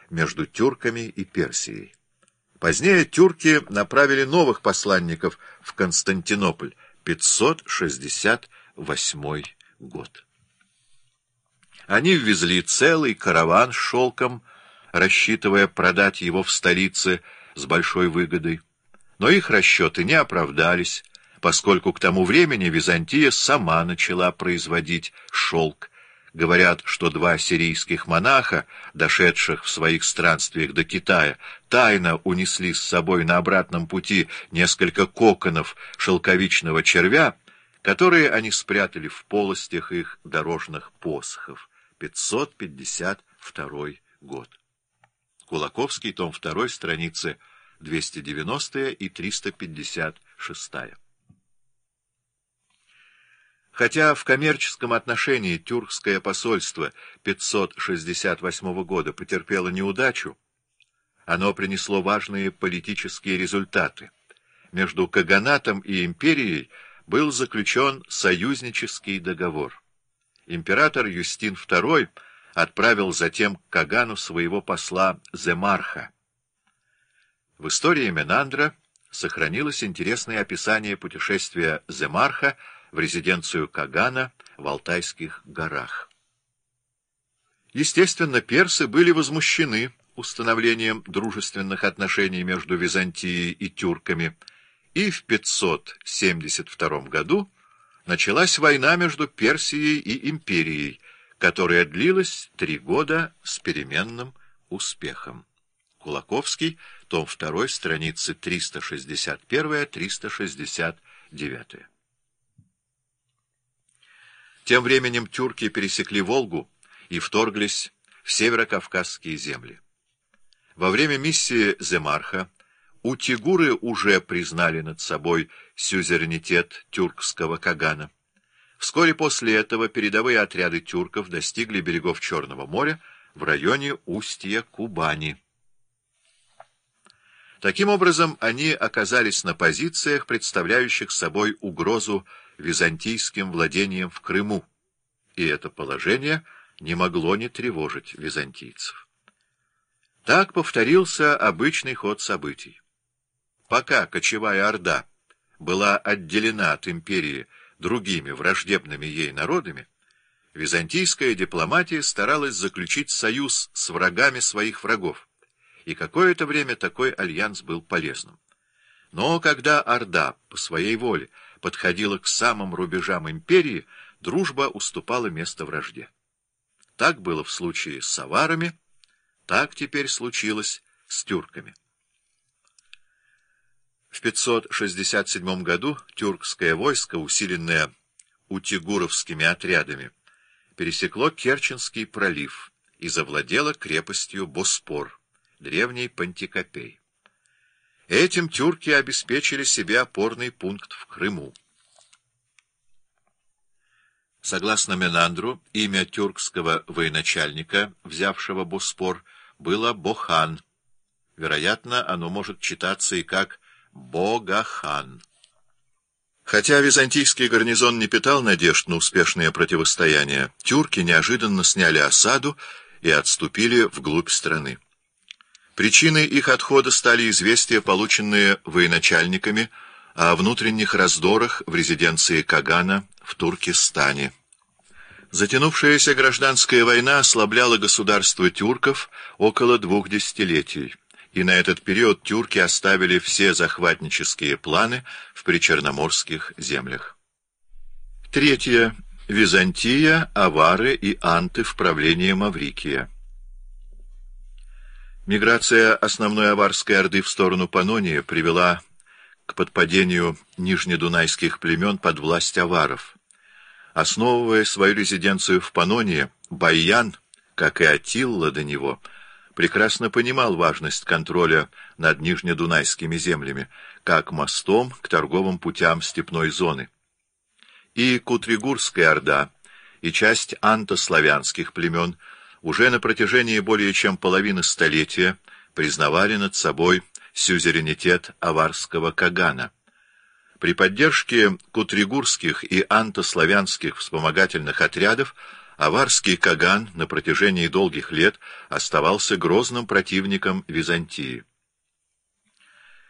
между тюрками и Персией. Позднее тюрки направили новых посланников в Константинополь, 568 год. Они ввезли целый караван с шелком, рассчитывая продать его в столице с большой выгодой. Но их расчеты не оправдались, поскольку к тому времени Византия сама начала производить шелк. Говорят, что два сирийских монаха, дошедших в своих странствиях до Китая, тайно унесли с собой на обратном пути несколько коконов шелковичного червя, которые они спрятали в полостях их дорожных посохов. 552 год. Кулаковский, том 2, страницы 290 и 356. Хотя в коммерческом отношении тюркское посольство 568 года потерпело неудачу, оно принесло важные политические результаты. Между каганатом и империей был заключен союзнический договор. Император Юстин II отправил затем к Кагану своего посла Земарха. В истории Менандра сохранилось интересное описание путешествия Земарха в резиденцию Кагана в Алтайских горах. Естественно, персы были возмущены установлением дружественных отношений между Византией и тюрками, и в 572 году началась война между Персией и империей, которая длилась 3 года с переменным успехом. Кулаковский, том 2, страницы 361-369. Тем временем тюрки пересекли Волгу и вторглись в северокавказские земли. Во время миссии Земарха утигуры уже признали над собой сюзеренитет тюркского Кагана. Вскоре после этого передовые отряды тюрков достигли берегов Черного моря в районе устья Кубани. Таким образом, они оказались на позициях, представляющих собой угрозу византийским владениям в Крыму, и это положение не могло не тревожить византийцев. Так повторился обычный ход событий. Пока кочевая орда была отделена от империи другими враждебными ей народами, византийская дипломатия старалась заключить союз с врагами своих врагов, и какое-то время такой альянс был полезным. Но когда орда по своей воле подходила к самым рубежам империи, дружба уступала место вражде. Так было в случае с аварами, так теперь случилось с тюрками. В 567 году тюркское войско, усиленное утигуровскими отрядами, пересекло Керченский пролив и завладело крепостью Боспор, древний Пантикопей. Этим тюрки обеспечили себе опорный пункт в Крыму. Согласно Менандру, имя тюркского военачальника, взявшего Боспор, было Бохан. Вероятно, оно может читаться и как Богахан. Хотя византийский гарнизон не питал надежд на успешное противостояние, тюрки неожиданно сняли осаду и отступили вглубь страны. Причиной их отхода стали известия, полученные военачальниками, о внутренних раздорах в резиденции Кагана в Туркестане. Затянувшаяся гражданская война ослабляла государство тюрков около 2 десятилетий, и на этот период тюрки оставили все захватнические планы в причерноморских землях. Третье. Византия, авары и анты в правлении Маврикия. Миграция основной аварской орды в сторону Панонии привела к подпадению нижнедунайских племен под власть аваров. Основывая свою резиденцию в Панонии, Баян, как и Аттила до него, прекрасно понимал важность контроля над нижнедунайскими землями, как мостом к торговым путям степной зоны. И Кутригурская орда, и часть антославянских племен уже на протяжении более чем половины столетия признавали над собой сюзеренитет аварского Кагана. При поддержке кутригурских и антославянских вспомогательных отрядов Аварский Каган на протяжении долгих лет оставался грозным противником Византии.